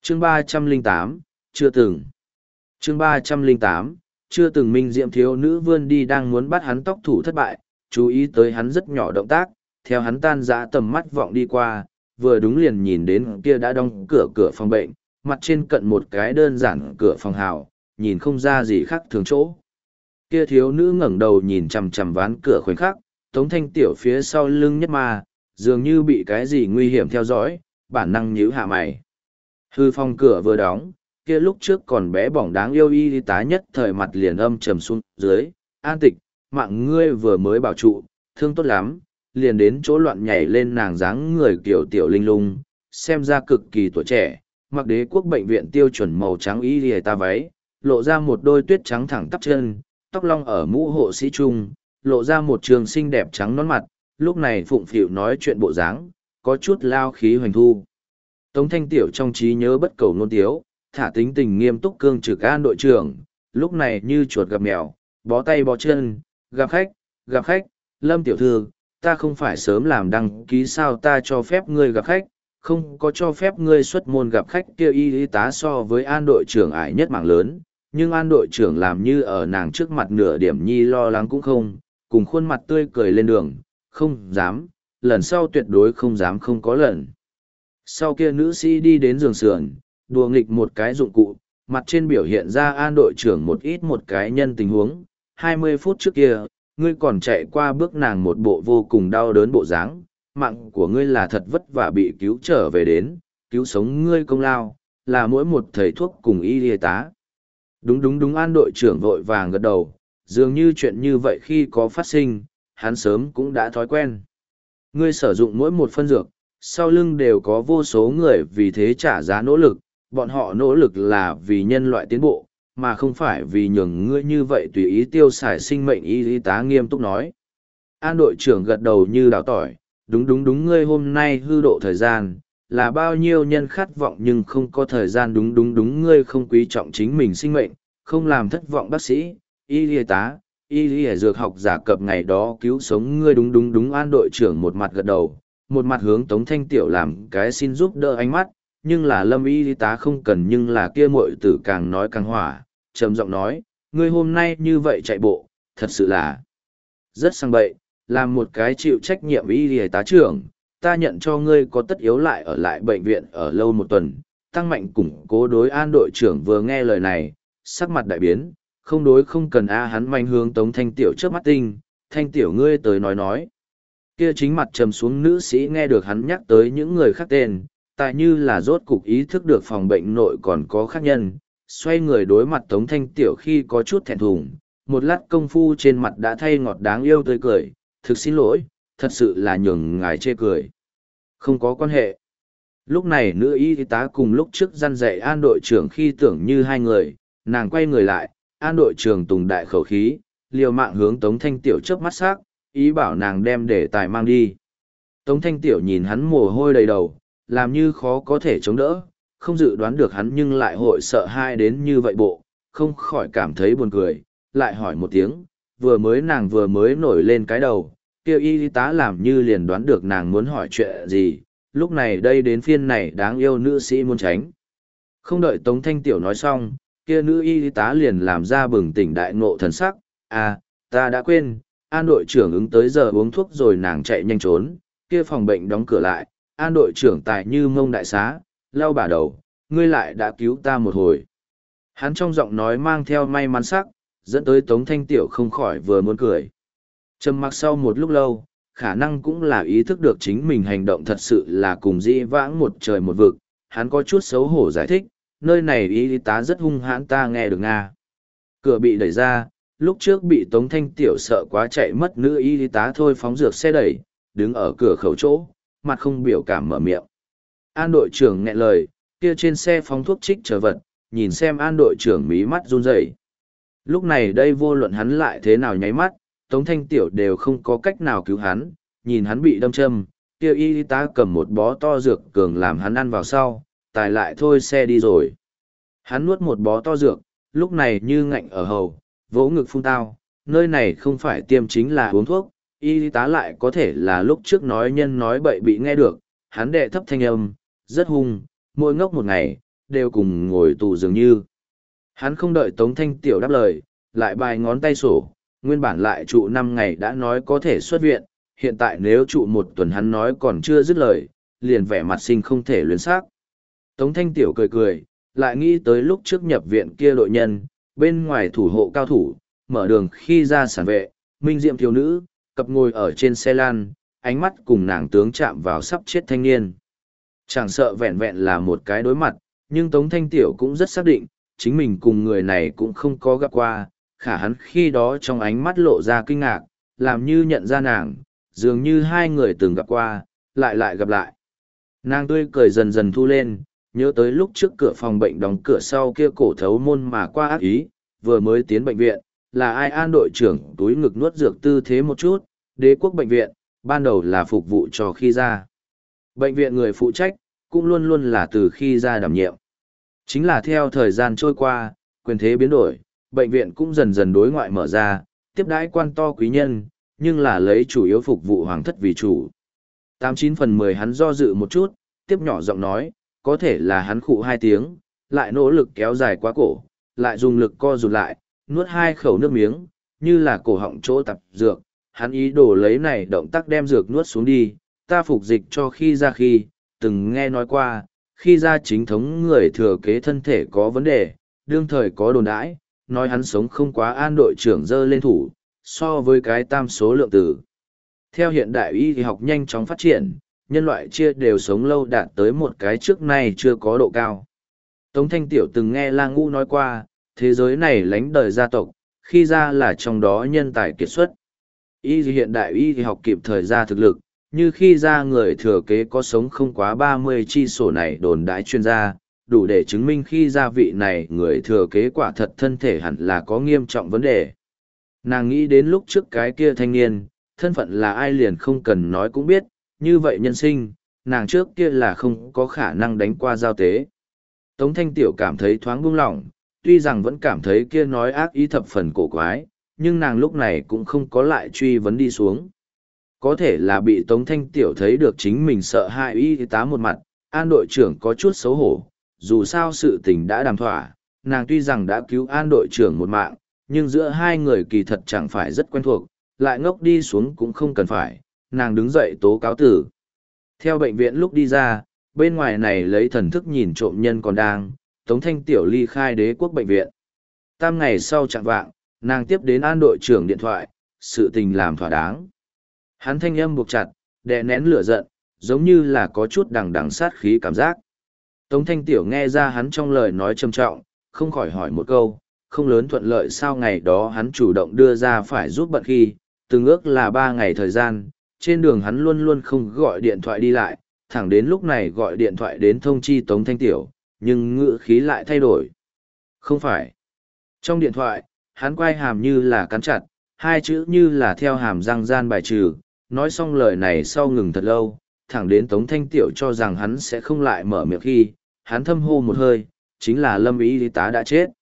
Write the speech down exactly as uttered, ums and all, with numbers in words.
chương ba trăm lẻ tám, chưa từng. chương ba trăm lẻ tám, chưa từng. Minh diệm thiếu nữ vươn đi đang muốn bắt hắn, tóc thủ thất bại, chú ý tới hắn rất nhỏ động tác, theo hắn tan dã tầm mắt vọng đi qua, vừa đúng liền nhìn đến kia đã đóng cửa cửa phòng bệnh, mặt trên cận một cái đơn giản cửa phòng hào, nhìn không ra gì khác thường chỗ. Kia thiếu nữ ngẩng đầu nhìn chằm chằm ván cửa khoảnh khắc, Tống Thanh Tiểu phía sau lưng nhất ma, dường như bị cái gì nguy hiểm theo dõi, bản năng nhíu hạ mày. Hư phòng cửa vừa đóng, kia lúc trước còn bé bỏng đáng yêu y tá nhất thời mặt liền âm trầm xuống dưới, an tịch, mạng ngươi vừa mới bảo trụ, thương tốt lắm, liền đến chỗ loạn nhảy lên nàng dáng người kiểu tiểu linh lung, xem ra cực kỳ tuổi trẻ, mặc đế quốc bệnh viện tiêu chuẩn màu trắng y tá váy, lộ ra một đôi tuyết trắng thẳng tắp chân, tóc long ở mũ hộ sĩ trung, lộ ra một trường xinh đẹp trắng nón mặt, lúc này phụng phịu nói chuyện bộ dáng, có chút lao khí hoành thu. Tống Thanh Tiểu trong trí nhớ bất cầu nôn tiếu, thả tính tình nghiêm túc cương trực an đội trưởng, lúc này như chuột gặp mèo, bó tay bó chân, gặp khách, gặp khách, Lâm tiểu thư, ta không phải sớm làm đăng ký sao ta cho phép ngươi gặp khách, không có cho phép ngươi xuất môn gặp khách kia y y tá so với an đội trưởng ải nhất mạng lớn, nhưng an đội trưởng làm như ở nàng trước mặt nửa điểm nhi lo lắng cũng không, cùng khuôn mặt tươi cười lên đường, không dám, lần sau tuyệt đối không dám không có lần. Sau kia nữ sĩ đi đến giường sườn, đùa nghịch một cái dụng cụ, mặt trên biểu hiện ra an đội trưởng một ít một cái nhân tình huống, hai mươi phút trước kia, ngươi còn chạy qua bước nàng một bộ vô cùng đau đớn bộ dáng, mạng của ngươi là thật vất vả bị cứu trở về đến, cứu sống ngươi công lao, là mỗi một thầy thuốc cùng y y tá. Đúng đúng đúng an đội trưởng vội vàng gật đầu, dường như chuyện như vậy khi có phát sinh, hắn sớm cũng đã thói quen. Ngươi sử dụng mỗi một phân dược, sau lưng đều có vô số người vì thế trả giá nỗ lực, bọn họ nỗ lực là vì nhân loại tiến bộ, mà không phải vì nhường ngươi như vậy tùy ý tiêu xài sinh mệnh y y tá nghiêm túc nói. An đội trưởng gật đầu như đào tỏi, đúng đúng đúng ngươi hôm nay hư độ thời gian, là bao nhiêu nhân khát vọng nhưng không có thời gian đúng đúng đúng ngươi không quý trọng chính mình sinh mệnh, không làm thất vọng bác sĩ, y y tá, y y dược học giả cập ngày đó cứu sống ngươi đúng đúng đúng an đội trưởng một mặt gật đầu, một mặt hướng Tống Thanh Tiểu làm cái xin giúp đỡ ánh mắt, nhưng là Lâm y tá không cần nhưng là kia muội tử càng nói càng hỏa, trầm giọng nói, ngươi hôm nay như vậy chạy bộ, thật sự là rất sang bậy, làm một cái chịu trách nhiệm y tá trưởng, ta nhận cho ngươi có tất yếu lại ở lại bệnh viện ở lâu một tuần, tăng mạnh củng cố đối an đội trưởng vừa nghe lời này, sắc mặt đại biến, không đối không cần a hắn manh hướng Tống Thanh Tiểu trước mắt tinh, Thanh Tiểu ngươi tới nói nói. Kia chính mặt trầm xuống nữ sĩ nghe được hắn nhắc tới những người khác tên, tại như là rốt cục ý thức được phòng bệnh nội còn có khác nhân, xoay người đối mặt Tống Thanh Tiểu khi có chút thẹn thùng, một lát công phu trên mặt đã thay ngọt đáng yêu tươi cười, thực xin lỗi, thật sự là nhường ngài chê cười. Không có quan hệ. Lúc này nữ y tá cùng lúc trước răn dạy an đội trưởng khi tưởng như hai người, nàng quay người lại, an đội trưởng tùng đại khẩu khí, liều mạng hướng Tống Thanh Tiểu chớp mắt sắc, ý bảo nàng đem để tài mang đi. Tống Thanh Tiểu nhìn hắn mồ hôi đầy đầu, làm như khó có thể chống đỡ, không dự đoán được hắn nhưng lại hội sợ hai đến như vậy bộ, không khỏi cảm thấy buồn cười, lại hỏi một tiếng, vừa mới nàng vừa mới nổi lên cái đầu, kêu y tá làm như liền đoán được nàng muốn hỏi chuyện gì, lúc này đây đến phiên này đáng yêu nữ sĩ muốn tránh. Không đợi Tống Thanh Tiểu nói xong, kia nữ y tá liền làm ra bừng tỉnh đại ngộ thần sắc, à, ta đã quên, an đội trưởng ứng tới giờ uống thuốc rồi nàng chạy nhanh trốn, kia phòng bệnh đóng cửa lại, an đội trưởng tại như mông đại xá, lau bả đầu, ngươi lại đã cứu ta một hồi. Hắn trong giọng nói mang theo may mắn sắc, dẫn tới Tống Thanh Tiểu không khỏi vừa muốn cười. Trầm mặc sau một lúc lâu, khả năng cũng là ý thức được chính mình hành động thật sự là cùng dĩ vãng một trời một vực, hắn có chút xấu hổ giải thích, nơi này y tá rất hung hãn ta nghe được nga. Cửa bị đẩy ra, lúc trước bị Tống Thanh Tiểu sợ quá chạy mất nữ y tá thôi phóng dược xe đẩy, đứng ở cửa khẩu chỗ, mặt không biểu cảm mở miệng. An đội trưởng nghẹn lời, kia trên xe phóng thuốc trích trở vật, nhìn xem an đội trưởng mí mắt run rẩy. Lúc này đây vô luận hắn lại thế nào nháy mắt, Tống Thanh Tiểu đều không có cách nào cứu hắn, nhìn hắn bị đâm châm, kia y tá cầm một bó to dược cường làm hắn ăn vào sau, tài lại thôi xe đi rồi. Hắn nuốt một bó to dược, lúc này như ngạnh ở hầu, vỗ ngực phun tao, nơi này không phải tiêm chính là uống thuốc, y tá lại có thể là lúc trước nói nhân nói bậy bị nghe được, hắn đệ thấp thanh âm, rất hung, mỗi ngốc một ngày, đều cùng ngồi tù dường như. Hắn không đợi Tống Thanh Tiểu đáp lời, lại bài ngón tay sổ, nguyên bản lại trụ năm ngày đã nói có thể xuất viện, hiện tại nếu trụ một tuần hắn nói còn chưa dứt lời, liền vẻ mặt sinh không thể luyến xác. Tống Thanh Tiểu cười cười, lại nghĩ tới lúc trước nhập viện kia đội nhân, bên ngoài thủ hộ cao thủ, mở đường khi ra sản vệ, minh diệm thiếu nữ, cặp ngồi ở trên xe lan, ánh mắt cùng nàng tướng chạm vào sắp chết thanh niên. Chẳng sợ vẹn vẹn là một cái đối mặt, nhưng Tống Thanh Tiểu cũng rất xác định, chính mình cùng người này cũng không có gặp qua, khả hắn khi đó trong ánh mắt lộ ra kinh ngạc, làm như nhận ra nàng, dường như hai người từng gặp qua, lại lại gặp lại. Nàng tươi cười dần dần thu lên, nhớ tới lúc trước cửa phòng bệnh đóng cửa sau kia cổ thấu môn mà qua ác ý, vừa mới tiến bệnh viện, là ai an đội trưởng túi ngực nuốt dược tư thế một chút, đế quốc bệnh viện, ban đầu là phục vụ cho khi ra. Bệnh viện người phụ trách, cũng luôn luôn là từ khi ra đảm nhiệm. Chính là theo thời gian trôi qua, quyền thế biến đổi, bệnh viện cũng dần dần đối ngoại mở ra, tiếp đãi quan to quý nhân, nhưng là lấy chủ yếu phục vụ hoàng thất vì chủ. Tám chín phần mười hắn do dự một chút, tiếp nhỏ giọng nói, có thể là hắn khụ hai tiếng, lại nỗ lực kéo dài quá cổ, lại dùng lực co rụt lại, nuốt hai khẩu nước miếng, như là cổ họng chỗ tập dược, hắn ý đồ lấy này động tác đem dược nuốt xuống đi, ta phục dịch cho khi ra khi, từng nghe nói qua, khi ra chính thống người thừa kế thân thể có vấn đề, đương thời có đồn đãi, nói hắn sống không quá an đội trưởng dơ lên thủ, so với cái tam số lượng tử. Theo hiện đại y thì học nhanh chóng phát triển, nhân loại chia đều sống lâu đạt tới một cái trước nay chưa có độ cao. Tống Thanh Tiểu từng nghe La Ngũ nói qua, thế giới này lánh đời gia tộc, khi ra là trong đó nhân tài kiệt xuất. Y thì hiện đại y thì học kịp thời ra thực lực, như khi ra người thừa kế có sống không quá ba mươi chi sổ này đồn đãi chuyên gia, đủ để chứng minh khi ra vị này người thừa kế quả thật thân thể hẳn là có nghiêm trọng vấn đề. Nàng nghĩ đến lúc trước cái kia thanh niên, thân phận là ai liền không cần nói cũng biết, như vậy nhân sinh, nàng trước kia là không có khả năng đánh qua giao tế. Tống Thanh Tiểu cảm thấy thoáng buông lỏng, tuy rằng vẫn cảm thấy kia nói ác ý thập phần cổ quái, nhưng nàng lúc này cũng không có lại truy vấn đi xuống. Có thể là bị Tống Thanh Tiểu thấy được chính mình sợ hãi y tá một mặt, an đội trưởng có chút xấu hổ, dù sao sự tình đã đàm thỏa, nàng tuy rằng đã cứu an đội trưởng một mạng, nhưng giữa hai người kỳ thật chẳng phải rất quen thuộc, lại ngốc đi xuống cũng không cần phải, nàng đứng dậy tố cáo tử. Theo bệnh viện lúc đi ra, bên ngoài này lấy thần thức nhìn trộm nhân còn đang, Tống Thanh Tiểu ly khai đế quốc bệnh viện. Tam ngày sau chạng vạng, nàng tiếp đến an đội trưởng điện thoại, sự tình làm thỏa đáng. Hắn thanh âm buộc chặt, đè nén lửa giận, giống như là có chút đằng đằng sát khí cảm giác. Tống Thanh Tiểu nghe ra hắn trong lời nói trầm trọng, không khỏi hỏi một câu, không lớn thuận lợi sao ngày đó hắn chủ động đưa ra phải giúp bận khi, từng ước là ba ngày thời gian, trên đường hắn luôn luôn không gọi điện thoại đi lại, thẳng đến lúc này gọi điện thoại đến thông chi Tống Thanh Tiểu, nhưng ngữ khí lại thay đổi. Không phải. Trong điện thoại, hắn quay hàm như là cắn chặt, hai chữ như là theo hàm răng gian bài trừ, nói xong lời này sau ngừng thật lâu, thẳng đến Tống Thanh Tiểu cho rằng hắn sẽ không lại mở miệng khi, hắn thâm hô một hơi, chính là Lâm Y tá đã chết.